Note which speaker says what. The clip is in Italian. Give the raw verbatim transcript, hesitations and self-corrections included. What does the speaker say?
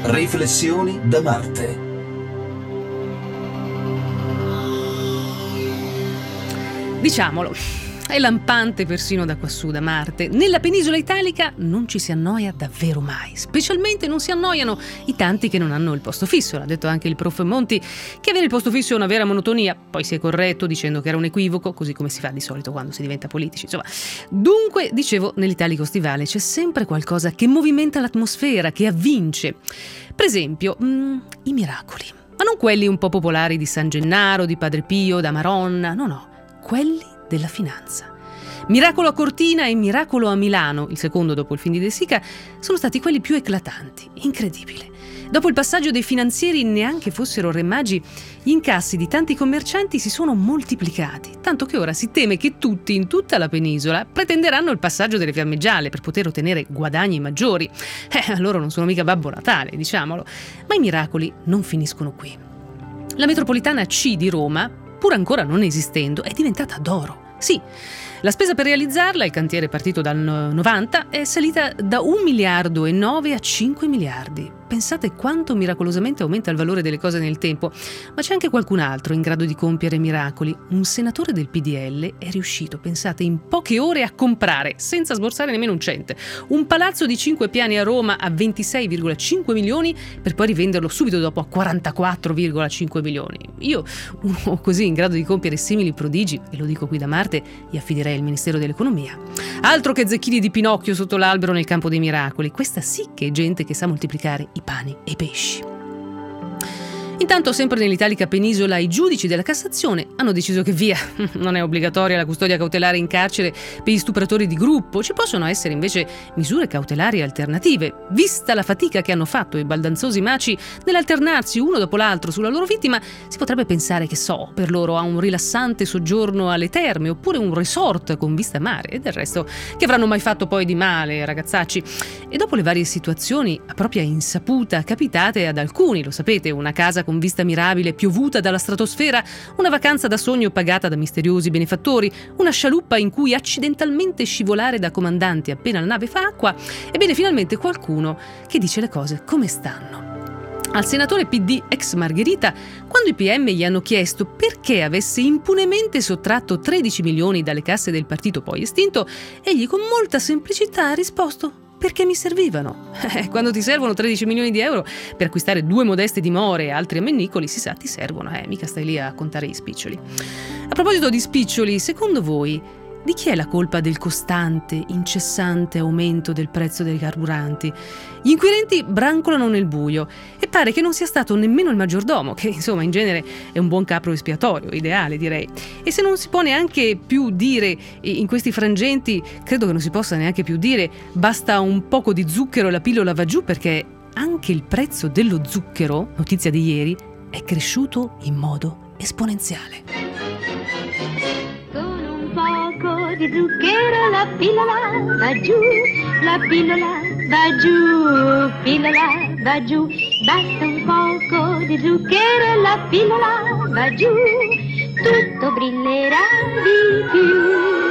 Speaker 1: Riflessioni da Marte.
Speaker 2: Diciamolo, è lampante persino da quassù, da Marte. Nella penisola italica non ci si annoia davvero mai. Specialmente non si annoiano i tanti che non hanno il posto fisso. L'ha detto anche il prof Monti, che avere il posto fisso è una vera monotonia. Poi si è corretto dicendo che era un equivoco, così come si fa di solito quando si diventa politici. Insomma, dunque, dicevo, nell'italico stivale c'è sempre qualcosa che movimenta l'atmosfera, che avvince. Per esempio, mh, i miracoli. Ma non quelli un po' popolari di San Gennaro, di Padre Pio, da Maronna, no no, quelli della finanza. Miracolo a Cortina e Miracolo a Milano, il secondo dopo il film di De Sica, sono stati quelli più eclatanti. Incredibile. Dopo il passaggio dei finanzieri, neanche fossero re magi, gli incassi di tanti commercianti si sono moltiplicati, tanto che ora si teme che tutti in tutta la penisola pretenderanno il passaggio delle fiamme gialle per poter ottenere guadagni maggiori. Eh, loro non sono mica Babbo Natale, diciamolo. Ma i miracoli non finiscono qui. La metropolitana C di Roma, pur ancora non esistendo, è diventata d'oro. Sì, la spesa per realizzarla, il cantiere partito dal novanta, è salita da un miliardo e nove a cinque miliardi. Pensate quanto miracolosamente aumenta il valore delle cose nel tempo. Ma c'è anche qualcun altro in grado di compiere miracoli. Un senatore del P D L è riuscito, pensate, in poche ore a comprare, senza sborsare nemmeno un cento, un palazzo di cinque piani a Roma a ventisei virgola cinque milioni per poi rivenderlo subito dopo a quarantaquattro virgola cinque milioni. Io, uno così in grado di compiere simili prodigi, e lo dico qui da Marte, gli affiderei il Ministero dell'Economia. Altro che zecchini di Pinocchio sotto l'albero nel campo dei miracoli. Questa sì che è gente che sa moltiplicare i pani e i pesci. Intanto, sempre nell'italica penisola, i giudici della Cassazione hanno deciso che via, non è obbligatoria la custodia cautelare in carcere per gli stupratori di gruppo, ci possono essere invece misure cautelari alternative. Vista la fatica che hanno fatto i baldanzosi maci nell'alternarsi uno dopo l'altro sulla loro vittima, si potrebbe pensare, che so, per loro a un rilassante soggiorno alle terme oppure un resort con vista mare, e del resto che avranno mai fatto poi di male, ragazzacci? E dopo le varie situazioni a propria insaputa capitate ad alcuni, lo sapete, una casa con vista mirabile piovuta dalla stratosfera, una vacanza da sogno pagata da misteriosi benefattori, una scialuppa in cui accidentalmente scivolare da comandanti appena la nave fa acqua, ebbene finalmente qualcuno che dice le cose come stanno. Al senatore P D ex Margherita, quando i P M gli hanno chiesto perché avesse impunemente sottratto tredici milioni dalle casse del partito poi estinto, egli con molta semplicità ha risposto: perché mi servivano. Eh, quando ti servono tredici milioni di euro per acquistare due modeste dimore e altri ammennicoli, si sa, ti servono, eh, mica stai lì a contare gli spiccioli. A proposito di spiccioli, secondo voi di chi è la colpa del costante, incessante aumento del prezzo dei carburanti? Gli inquirenti brancolano nel buio e pare che non sia stato nemmeno il maggiordomo, che insomma in genere è un buon capro espiatorio, ideale direi. E se non si può neanche più dire in questi frangenti, credo che non si possa neanche più dire basta un poco di zucchero e la pillola va giù, perché anche il prezzo dello zucchero, notizia di ieri, è cresciuto in modo esponenziale.
Speaker 3: Di zucchero la pillola va giù, la pillola va giù, pillola va giù, basta un poco di zucchero e la pillola va giù, tutto brillerà di più.